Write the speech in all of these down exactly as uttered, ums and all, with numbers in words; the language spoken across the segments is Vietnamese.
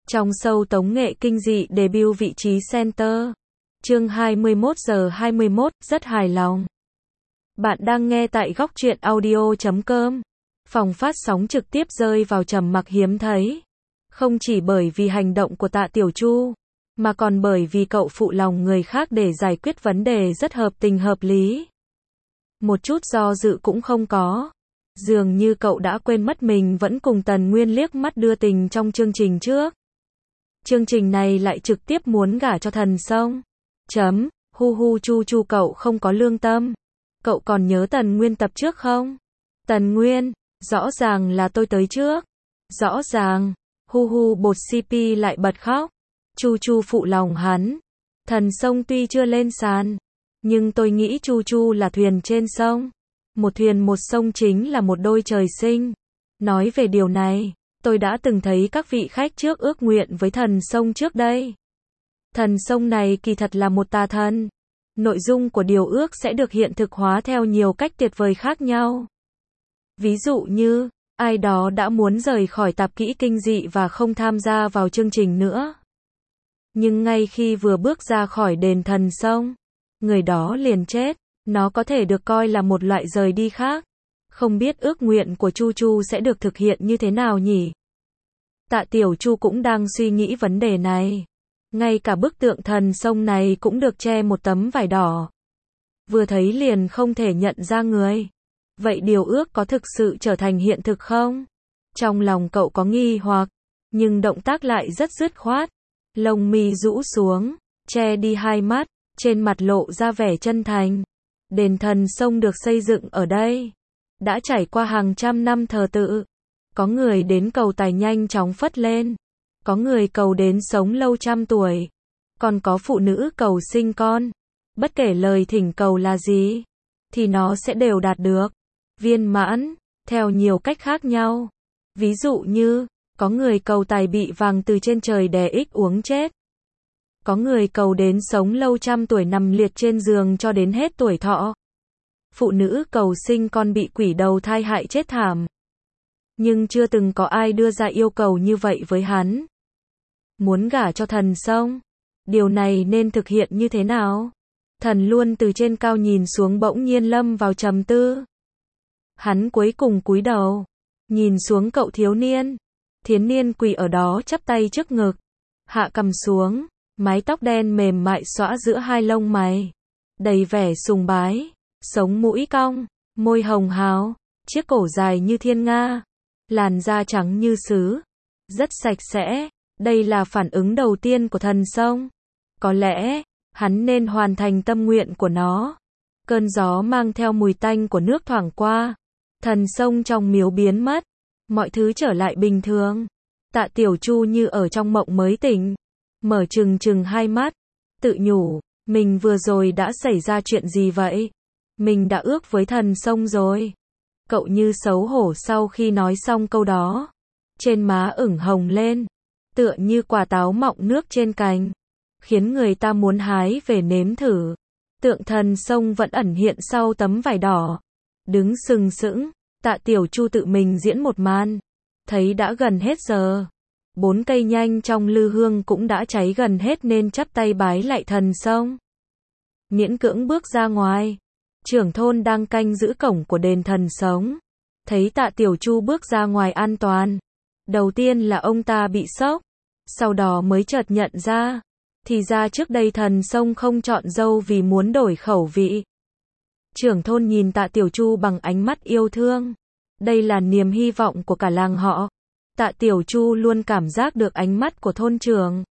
Trong show tống nghệ kinh dị debut vị trí center. Chương hai mươi mốt giờ hai mươi mốt, rất hài lòng. Bạn đang nghe tại góc truyện audio chấm com. Phòng phát sóng trực tiếp rơi vào trầm mặc hiếm thấy. Không chỉ bởi vì hành động của Tạ Tiểu Chu, mà còn bởi vì cậu phụ lòng người khác để giải quyết vấn đề rất hợp tình hợp lý. Một chút do dự cũng không có. Dường như cậu đã quên mất mình vẫn cùng Tần Nguyên liếc mắt đưa tình trong chương trình trước. Chương trình này lại trực tiếp muốn gả cho Thần Sông. Chấm, hu hu chu chu cậu không có lương tâm. Cậu còn nhớ Tần Nguyên tập trước không? Tần Nguyên, rõ ràng là tôi tới trước. Rõ ràng, hu hu bột xê pê lại bật khóc. Chu chu phụ lòng hắn. Thần Sông tuy chưa lên sàn, nhưng tôi nghĩ Chu Chu là thuyền trên sông. Một thuyền một sông chính là một đôi trời sinh. Nói về điều này, tôi đã từng thấy các vị khách trước ước nguyện với Thần Sông trước đây. Thần Sông này kỳ thật là một tà thần. Nội dung của điều ước sẽ được hiện thực hóa theo nhiều cách tuyệt vời khác nhau. Ví dụ như, ai đó đã muốn rời khỏi tạp kỹ kinh dị và không tham gia vào chương trình nữa. Nhưng ngay khi vừa bước ra khỏi đền Thần Sông, người đó liền chết. Nó có thể được coi là một loại rời đi khác. Không biết ước nguyện của Chu Chu sẽ được thực hiện như thế nào nhỉ? Tạ Tiểu Chu cũng đang suy nghĩ vấn đề này. Ngay cả bức tượng Thần Sông này cũng được che một tấm vải đỏ. Vừa thấy liền không thể nhận ra người. Vậy điều ước có thực sự trở thành hiện thực không? Trong lòng cậu có nghi hoặc, nhưng động tác lại rất dứt khoát. Lông mi rũ xuống, che đi hai mắt, trên mặt lộ ra vẻ chân thành. Đền Thần Sông được xây dựng ở đây, đã trải qua hàng trăm năm thờ tự. Có người đến cầu tài nhanh chóng phất lên, có người cầu đến sống lâu trăm tuổi, còn có phụ nữ cầu sinh con. Bất kể lời thỉnh cầu là gì, thì nó sẽ đều đạt được, viên mãn, theo nhiều cách khác nhau. Ví dụ như, có người cầu tài bị vàng từ trên trời đè ích uống chết. Có người cầu đến sống lâu trăm tuổi nằm liệt trên giường cho đến hết tuổi thọ. Phụ nữ cầu sinh con bị quỷ đầu thai hại chết thảm. Nhưng chưa từng có ai đưa ra yêu cầu như vậy với hắn. Muốn gả cho Thần Sông, điều này nên thực hiện như thế nào? Thần luôn từ trên cao nhìn xuống bỗng nhiên lâm vào trầm tư. Hắn cuối cùng cúi đầu, nhìn xuống cậu thiếu niên. Thiếu niên quỳ ở đó chắp tay trước ngực, hạ cằm xuống. Mái tóc đen mềm mại xõa giữa hai lông mày, đầy vẻ sùng bái, sống mũi cong, môi hồng hào, chiếc cổ dài như thiên nga, làn da trắng như sứ, rất sạch sẽ. Đây là phản ứng đầu tiên của Thần Sông. Có lẽ, hắn nên hoàn thành tâm nguyện của nó. Cơn gió mang theo mùi tanh của nước thoảng qua. Thần Sông trong miếu biến mất, mọi thứ trở lại bình thường. Tạ Tiểu Chu như ở trong mộng mới tỉnh. Mở trừng trừng hai mắt, tự nhủ, mình vừa rồi đã xảy ra chuyện gì vậy? Mình đã ước với Thần Sông rồi. Cậu như xấu hổ sau khi nói xong câu đó. Trên má ửng hồng lên, tựa như quả táo mọng nước trên cành, khiến người ta muốn hái về nếm thử. Tượng Thần Sông vẫn ẩn hiện sau tấm vải đỏ, đứng sừng sững. Tạ Tiểu Chu tự mình diễn một màn. Thấy đã gần hết giờ. Bốn cây nhanh trong lư hương cũng đã cháy gần hết nên chắp tay bái lại Thần Sông. Miễn cưỡng bước ra ngoài. Trưởng thôn đang canh giữ cổng của đền Thần Sông. Thấy Tạ Tiểu Chu bước ra ngoài an toàn. Đầu tiên là ông ta bị sốc. Sau đó mới chợt nhận ra. Thì ra trước đây Thần Sông không chọn dâu vì muốn đổi khẩu vị. Trưởng thôn nhìn Tạ Tiểu Chu bằng ánh mắt yêu thương. Đây là niềm hy vọng của cả làng họ. Tạ Tiểu Chu luôn cảm giác được ánh mắt của thôn trưởng.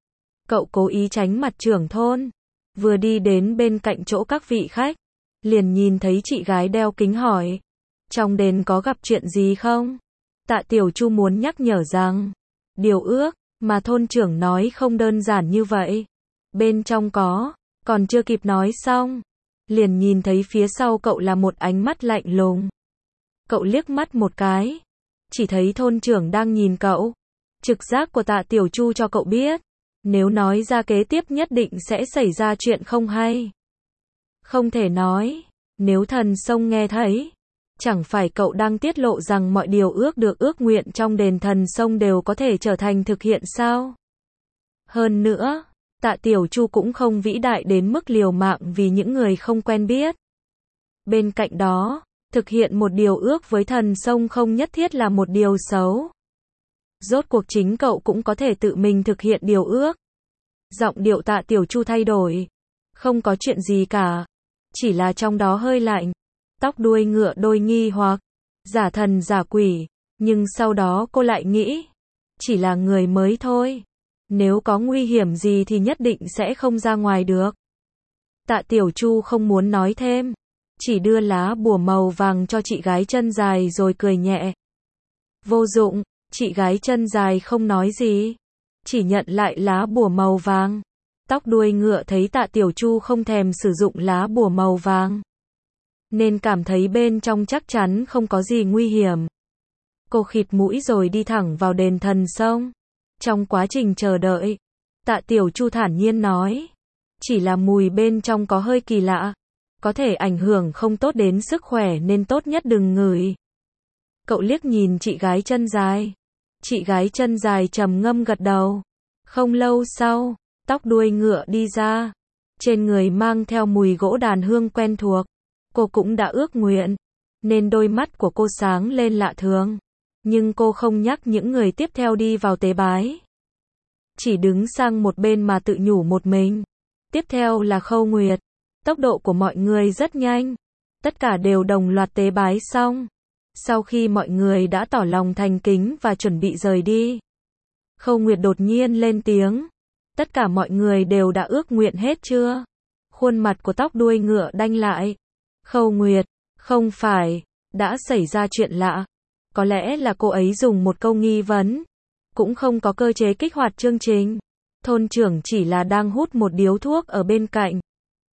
Cậu cố ý tránh mặt trưởng thôn. Vừa đi đến bên cạnh chỗ các vị khách, liền nhìn thấy chị gái đeo kính hỏi. Trong đền có gặp chuyện gì không? Tạ Tiểu Chu muốn nhắc nhở rằng, điều ước mà thôn trưởng nói không đơn giản như vậy. Bên trong có, còn chưa kịp nói xong, liền nhìn thấy phía sau cậu là một ánh mắt lạnh lùng. Cậu liếc mắt một cái, chỉ thấy thôn trưởng đang nhìn cậu. Trực giác của Tạ Tiểu Chu cho cậu biết, nếu nói ra kế tiếp nhất định sẽ xảy ra chuyện không hay. Không thể nói, nếu Thần Sông nghe thấy, Chẳng phải cậu đang tiết lộ rằng mọi điều ước được ước nguyện trong đền thần sông đều có thể trở thành thực hiện sao? Hơn nữa, Tạ Tiểu Chu cũng không vĩ đại đến mức liều mạng vì những người không quen biết. Bên cạnh đó, thực hiện một điều ước với thần sông không nhất thiết là một điều xấu. Rốt cuộc chính cậu cũng có thể tự mình thực hiện điều ước. Giọng điệu Tạ Tiểu Chu thay đổi. Không có chuyện gì cả. Chỉ là trong đó hơi lạnh. Tóc đuôi ngựa đôi nghi hoặc. Giả thần giả quỷ. Nhưng sau đó cô lại nghĩ. Chỉ là người mới thôi. Nếu có nguy hiểm gì thì nhất định sẽ không ra ngoài được. Tạ Tiểu Chu không muốn nói thêm. Chỉ đưa lá bùa màu vàng cho chị gái chân dài rồi cười nhẹ. Vô dụng, chị gái chân dài không nói gì. Chỉ nhận lại lá bùa màu vàng. Tóc đuôi ngựa thấy Tạ Tiểu Chu không thèm sử dụng lá bùa màu vàng. Nên cảm thấy bên trong chắc chắn không có gì nguy hiểm. Cô khịt mũi rồi đi thẳng vào đền thần sông. Trong quá trình chờ đợi, Tạ Tiểu Chu thản nhiên nói. Chỉ là mùi bên trong có hơi kỳ lạ. Có thể ảnh hưởng không tốt đến sức khỏe nên tốt nhất đừng ngửi. Cậu liếc nhìn chị gái chân dài. Chị gái chân dài trầm ngâm gật đầu. Không lâu sau, tóc đuôi ngựa đi ra. Trên người mang theo mùi gỗ đàn hương quen thuộc. Cô cũng đã ước nguyện. Nên đôi mắt của cô sáng lên lạ thường. Nhưng cô không nhắc những người tiếp theo đi vào tế bái. Chỉ đứng sang một bên mà tự nhủ một mình. Tiếp theo là Khâu Nguyệt. Tốc độ của mọi người rất nhanh. Tất cả đều đồng loạt tế bái xong. Sau khi mọi người đã tỏ lòng thành kính và chuẩn bị rời đi, Khâu Nguyệt đột nhiên lên tiếng. Tất cả mọi người đều đã ước nguyện hết chưa? Khuôn mặt của tóc đuôi ngựa đanh lại. Khâu Nguyệt, không phải, đã xảy ra chuyện lạ. Có lẽ là cô ấy dùng một câu nghi vấn. Cũng không có cơ chế kích hoạt chương trình. Thôn trưởng chỉ là đang hút một điếu thuốc ở bên cạnh.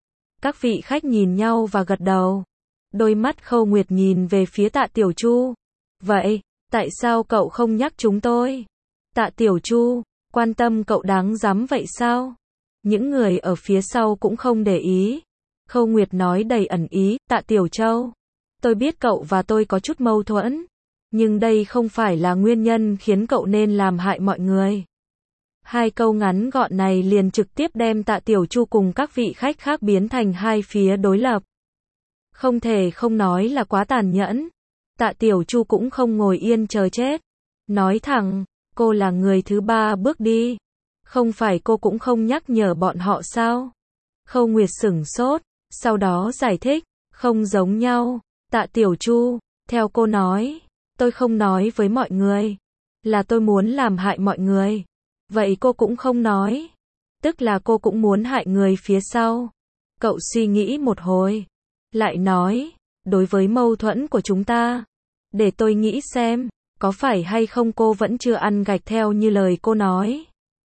Các vị khách nhìn nhau và gật đầu. Đôi mắt Khâu Nguyệt nhìn về phía Tạ Tiểu Chu. Vậy, tại sao cậu không nhắc chúng tôi? Tạ Tiểu Chu, quan tâm cậu đáng dám vậy sao? Những người ở phía sau cũng không để ý. Khâu Nguyệt nói đầy ẩn ý. Tạ Tiểu Châu, tôi biết cậu và tôi có chút mâu thuẫn. Nhưng đây không phải là nguyên nhân khiến cậu nên làm hại mọi người. Hai câu ngắn gọn này liền trực tiếp đem Tạ Tiểu Chu cùng các vị khách khác biến thành hai phía đối lập. Không thể không nói là quá tàn nhẫn. Tạ Tiểu Chu cũng không ngồi yên chờ chết. Nói thẳng, cô là người thứ ba bước đi. Không phải cô cũng không nhắc nhở bọn họ sao? Khâu Nguyệt sửng sốt, sau đó giải thích, không giống nhau. Tạ Tiểu Chu, theo cô nói, tôi không nói với mọi người. Là tôi muốn làm hại mọi người. Vậy cô cũng không nói. Tức là cô cũng muốn hại người phía sau. Cậu suy nghĩ một hồi. Lại nói, đối với mâu thuẫn của chúng ta. Để tôi nghĩ xem, có phải hay không cô vẫn chưa ăn gạch theo như lời cô nói.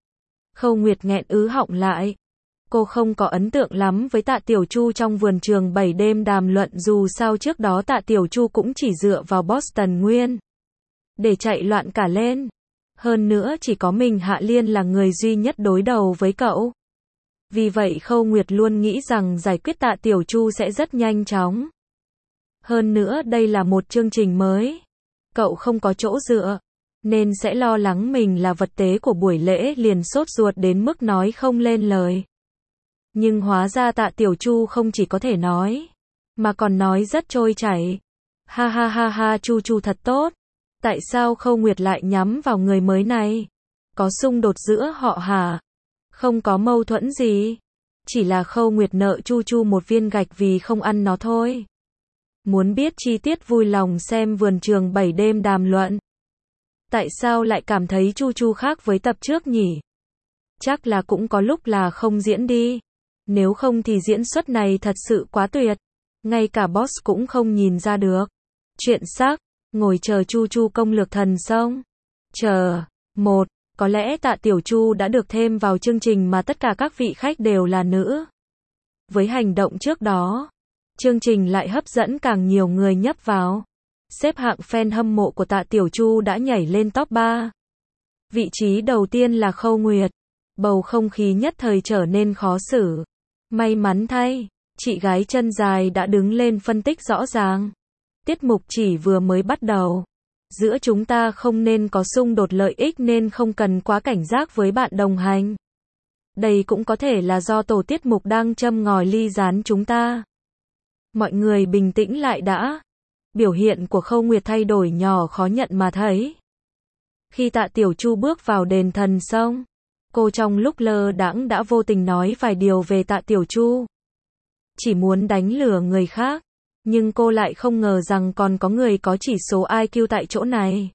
Khâu Nguyệt nghẹn ứ họng lại. Cô không có ấn tượng lắm với Tạ Tiểu Chu trong vườn trường bảy đêm đàm luận, dù sao trước đó Tạ Tiểu Chu cũng chỉ dựa vào Boston Nguyên để chạy loạn cả lên. Hơn nữa chỉ có mình Hạ Liên là người duy nhất đối đầu với cậu. Vì vậy Khâu Nguyệt luôn nghĩ rằng giải quyết Tạ Tiểu Chu sẽ rất nhanh chóng. Hơn nữa đây là một chương trình mới. Cậu không có chỗ dựa, nên sẽ lo lắng mình là vật tế của buổi lễ, liền sốt ruột đến mức nói không lên lời. Nhưng hóa ra Tạ Tiểu Chu không chỉ có thể nói, mà còn nói rất trôi chảy. Ha ha ha ha, Chu Chu thật tốt. Tại sao Khâu Nguyệt lại nhắm vào người mới này? Có xung đột giữa họ hả? Không có mâu thuẫn gì. Chỉ là Khâu Nguyệt nợ Chu Chu một viên gạch vì không ăn nó thôi. Muốn biết chi tiết vui lòng xem vườn trường bảy đêm đàm luận. Tại sao lại cảm thấy Chu Chu khác với tập trước nhỉ? Chắc là cũng có lúc là không diễn đi. Nếu không thì diễn xuất này thật sự quá tuyệt. Ngay cả boss cũng không nhìn ra được. Chuyện sắc, ngồi chờ Chu Chu công lược thần sông. Chờ, một, có lẽ Tạ Tiểu Chu đã được thêm vào chương trình mà tất cả các vị khách đều là nữ. Với hành động trước đó, chương trình lại hấp dẫn càng nhiều người nhấp vào. Xếp hạng fan hâm mộ của Tạ Tiểu Chu đã nhảy lên top ba. Vị trí đầu tiên là Khâu Nguyệt. Bầu không khí nhất thời trở nên khó xử. May mắn thay, chị gái chân dài đã đứng lên phân tích rõ ràng. Tiết mục chỉ vừa mới bắt đầu. Giữa chúng ta không nên có xung đột lợi ích nên không cần quá cảnh giác với bạn đồng hành. Đây cũng có thể là do tổ tiết mục đang châm ngòi ly gián chúng ta. Mọi người bình tĩnh lại đã. Biểu hiện của Khâu Nguyệt thay đổi nhỏ khó nhận mà thấy. Khi Tạ Tiểu Chu bước vào đền thần xong, cô trong lúc lơ đãng đã vô tình nói vài điều về Tạ Tiểu Chu. Chỉ muốn đánh lừa người khác, nhưng cô lại không ngờ rằng còn có người có chỉ số i kiu tại chỗ này.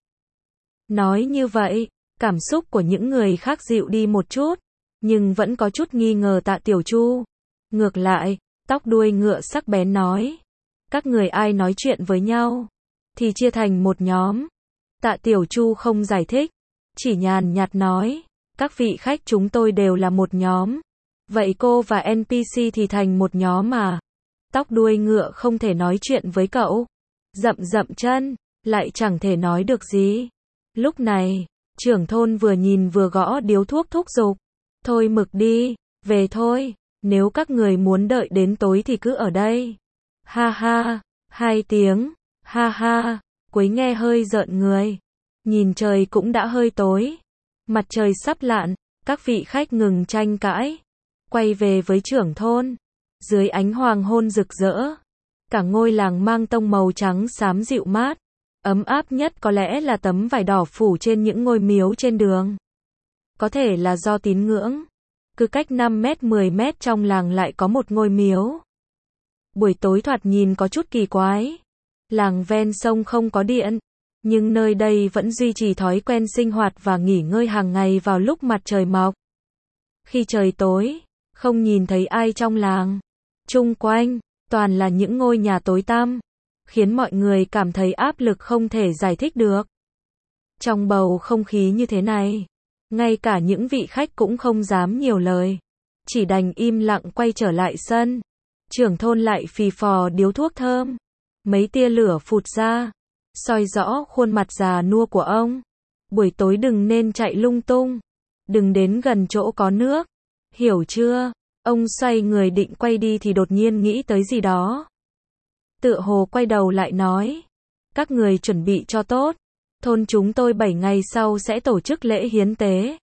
Nói như vậy, cảm xúc của những người khác dịu đi một chút, nhưng vẫn có chút nghi ngờ Tạ Tiểu Chu. Ngược lại, tóc đuôi ngựa sắc bén nói, các người ai nói chuyện với nhau, thì chia thành một nhóm. Tạ Tiểu Chu không giải thích, chỉ nhàn nhạt nói, các vị khách chúng tôi đều là một nhóm. Vậy cô và en pê xê thì thành một nhóm à? Tóc đuôi ngựa không thể nói chuyện với cậu. Dậm dậm chân, lại chẳng thể nói được gì. Lúc này, trưởng thôn vừa nhìn vừa gõ điếu thuốc thúc giục. Thôi mực đi, về thôi, nếu các người muốn đợi đến tối thì cứ ở đây. Ha ha, hai tiếng, ha ha, Quấy nghe hơi rợn người. Nhìn trời cũng đã hơi tối. Mặt trời sắp lặn, các vị khách ngừng tranh cãi. Quay về với trưởng thôn. Dưới ánh hoàng hôn rực rỡ. Cả ngôi làng mang tông màu trắng xám dịu mát. Ấm áp nhất có lẽ là tấm vải đỏ phủ trên những ngôi miếu trên đường. Có thể là do tín ngưỡng. Cứ cách năm mét mười mét trong làng lại có một ngôi miếu. Buổi tối thoạt nhìn có chút kỳ quái. Làng ven sông không có điện, nhưng nơi đây vẫn duy trì thói quen sinh hoạt và nghỉ ngơi hàng ngày vào lúc mặt trời mọc. Khi trời tối, không nhìn thấy ai trong làng. Chung quanh, toàn là những ngôi nhà tối tăm, khiến mọi người cảm thấy áp lực không thể giải thích được. Trong bầu không khí như thế này, ngay cả những vị khách cũng không dám nhiều lời, chỉ đành im lặng quay trở lại sân. Trưởng thôn lại phì phò điếu thuốc thơm, mấy tia lửa phụt ra, soi rõ khuôn mặt già nua của ông. Buổi tối đừng nên chạy lung tung, đừng đến gần chỗ có nước, hiểu chưa? Ông xoay người định quay đi thì đột nhiên nghĩ tới gì đó. Tựa hồ quay đầu lại nói, các người chuẩn bị cho tốt, thôn chúng tôi bảy ngày sau sẽ tổ chức lễ hiến tế.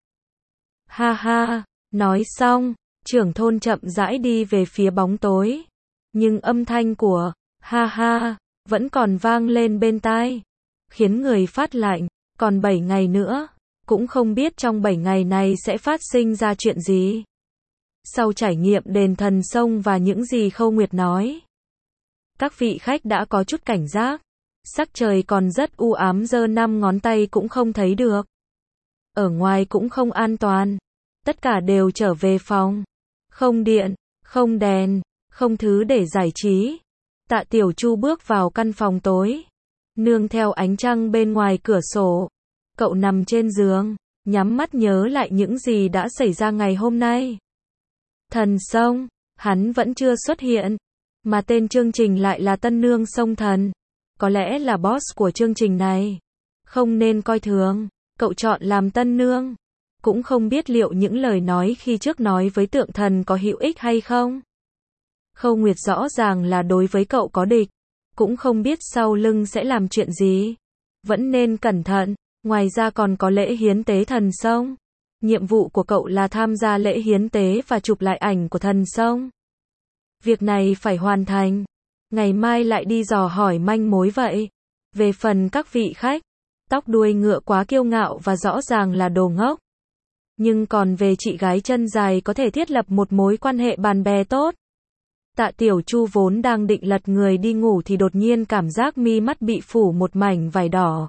Ha ha, nói xong, trưởng thôn chậm rãi đi về phía bóng tối, nhưng âm thanh của ha ha vẫn còn vang lên bên tai, khiến người phát lạnh. Còn bảy ngày nữa, cũng không biết trong bảy ngày này sẽ phát sinh ra chuyện gì. Sau trải nghiệm đền thần sông và những gì Khâu Nguyệt nói, các vị khách đã có chút cảnh giác. Sắc trời còn rất u ám, giơ năm ngón tay cũng không thấy được. Ở ngoài cũng không an toàn. Tất cả đều trở về phòng. Không điện, không đèn, không thứ để giải trí. Tạ Tiểu Chu bước vào căn phòng tối, nương theo ánh trăng bên ngoài cửa sổ. Cậu nằm trên giường, nhắm mắt nhớ lại những gì đã xảy ra ngày hôm nay. Thần sông, hắn vẫn chưa xuất hiện, mà tên chương trình lại là Tân Nương Sông Thần. Có lẽ là boss của chương trình này. Không nên coi thường, cậu chọn làm Tân Nương. Cũng không biết liệu những lời nói khi trước nói với tượng thần có hữu ích hay không. Khâu Nguyệt rõ ràng là đối với cậu có địch. Cũng không biết sau lưng sẽ làm chuyện gì. Vẫn nên cẩn thận. Ngoài ra còn có lễ hiến tế thần sông. Nhiệm vụ của cậu là tham gia lễ hiến tế và chụp lại ảnh của thần sông. Việc này phải hoàn thành. Ngày mai lại đi dò hỏi manh mối vậy. Về phần các vị khách, tóc đuôi ngựa quá kiêu ngạo và rõ ràng là đồ ngốc. Nhưng còn về chị gái chân dài có thể thiết lập một mối quan hệ bạn bè tốt. Tạ Tiểu Chu vốn đang định lật người đi ngủ thì đột nhiên cảm giác mi mắt bị phủ một mảnh vải đỏ.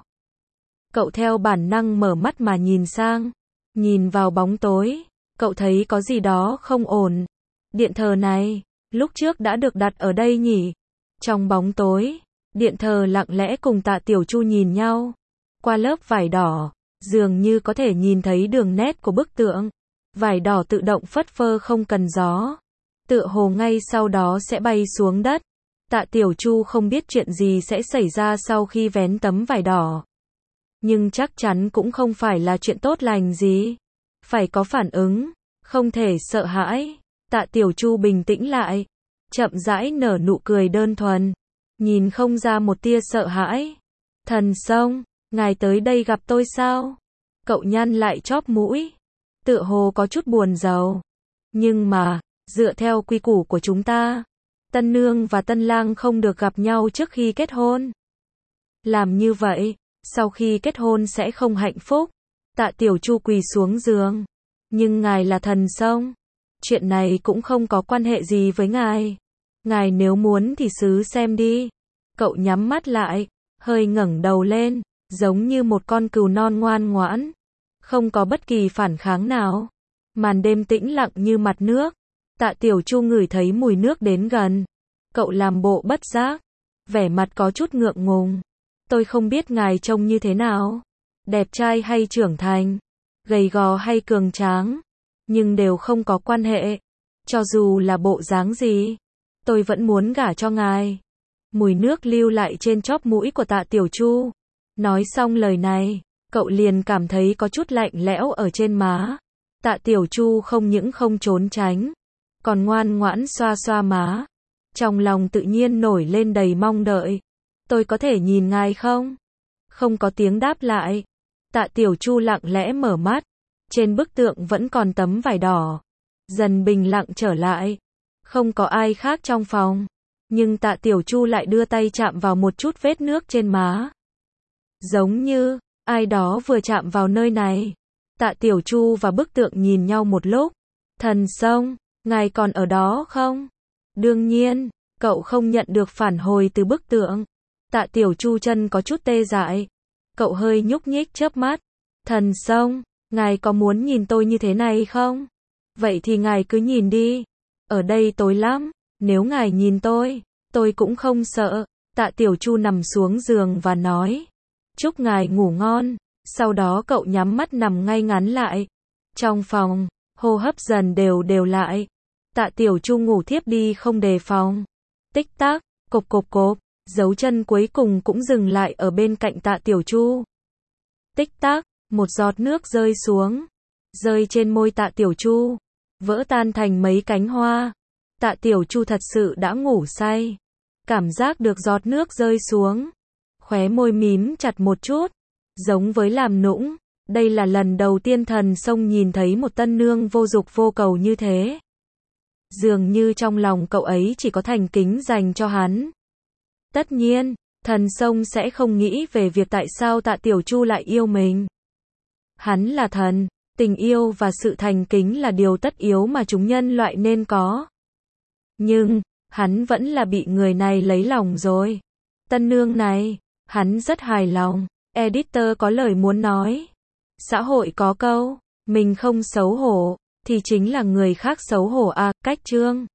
Cậu theo bản năng mở mắt mà nhìn sang. Nhìn vào bóng tối, cậu thấy có gì đó không ổn. Điện thờ này, lúc trước đã được đặt ở đây nhỉ? Trong bóng tối, điện thờ lặng lẽ cùng Tạ Tiểu Chu nhìn nhau. Qua lớp vải đỏ, dường như có thể nhìn thấy đường nét của bức tượng. Vải đỏ tự động phất phơ không cần gió. Tựa hồ ngay sau đó sẽ bay xuống đất. Tạ Tiểu Chu không biết chuyện gì sẽ xảy ra sau khi vén tấm vải đỏ. Nhưng chắc chắn cũng không phải là chuyện tốt lành gì. Phải có phản ứng, không thể sợ hãi. Tạ Tiểu Chu bình tĩnh lại, chậm rãi nở nụ cười đơn thuần. nhìn không ra một tia sợ hãi. Thần Sông, ngài tới đây gặp tôi sao? Cậu nhăn lại chóp mũi, tựa hồ có chút buồn rầu. Nhưng mà, dựa theo quy củ của chúng ta, tân nương và tân lang không được gặp nhau trước khi kết hôn. Làm như vậy, sau khi kết hôn sẽ không hạnh phúc. Tạ Tiểu Chu quỳ xuống giường. Nhưng ngài là Thần Sông. Chuyện này cũng không có quan hệ gì với ngài. Ngài nếu muốn thì xứ xem đi. Cậu nhắm mắt lại, hơi ngẩng đầu lên, giống như một con cừu non ngoan ngoãn. Không có bất kỳ phản kháng nào. Màn đêm tĩnh lặng như mặt nước. Tạ Tiểu Chu ngửi thấy mùi nước đến gần. Cậu làm bộ bất giác, vẻ mặt có chút ngượng ngùng. Tôi không biết ngài trông như thế nào. Đẹp trai hay trưởng thành, gầy gò hay cường tráng, nhưng đều không có quan hệ. Cho dù là bộ dáng gì, tôi vẫn muốn gả cho ngài. Mùi nước lưu lại trên chóp mũi của Tạ Tiểu Chu. Nói xong lời này, cậu liền cảm thấy có chút lạnh lẽo ở trên má. Tạ Tiểu Chu không những không trốn tránh, còn ngoan ngoãn xoa xoa má. Trong lòng tự nhiên nổi lên đầy mong đợi. Tôi có thể nhìn ngài không? Không có tiếng đáp lại. Tạ Tiểu Chu lặng lẽ mở mắt. Trên bức tượng vẫn còn tấm vải đỏ. Dần bình lặng trở lại. Không có ai khác trong phòng. Nhưng Tạ Tiểu Chu lại đưa tay chạm vào một chút vết nước trên má. Giống như, ai đó vừa chạm vào nơi này. Tạ Tiểu Chu và bức tượng nhìn nhau một lúc. Thần Sông, ngài còn ở đó không? Đương nhiên, cậu không nhận được phản hồi từ bức tượng. Tạ Tiểu Chu chân có chút tê dại. Cậu hơi nhúc nhích chớp mắt. Thần Sông, ngài có muốn nhìn tôi như thế này không? Vậy thì ngài cứ nhìn đi. Ở đây tối lắm, nếu ngài nhìn tôi, tôi cũng không sợ. Tạ Tiểu Chu nằm xuống giường và nói. Chúc ngài ngủ ngon. Sau đó cậu nhắm mắt nằm ngay ngắn lại. Trong phòng, hô hấp dần đều đều lại. Tạ Tiểu Chu ngủ thiếp đi không đề phòng. Tích tắc, cộp cộp cộp, dấu chân cuối cùng cũng dừng lại ở bên cạnh Tạ Tiểu Chu. Tích tắc, một giọt nước rơi xuống, rơi trên môi Tạ Tiểu Chu, vỡ tan thành mấy cánh hoa. Tạ Tiểu Chu thật sự đã ngủ say. Cảm giác được giọt nước rơi xuống, khóe môi mím chặt một chút, giống với làm nũng. Đây là lần đầu tiên Thần Sông nhìn thấy một tân nương vô dục vô cầu như thế. Dường như trong lòng cậu ấy chỉ có thành kính dành cho hắn. Tất nhiên, Thần Sông sẽ không nghĩ về việc tại sao Tạ Tiểu Chu lại yêu mình. Hắn là thần, tình yêu và sự thành kính là điều tất yếu mà chúng nhân loại nên có. Nhưng, hắn vẫn là bị người này lấy lòng rồi. Tân nương này, hắn rất hài lòng. Editor có lời muốn nói. Xã hội có câu, mình không xấu hổ, thì chính là người khác xấu hổ à, cách chương.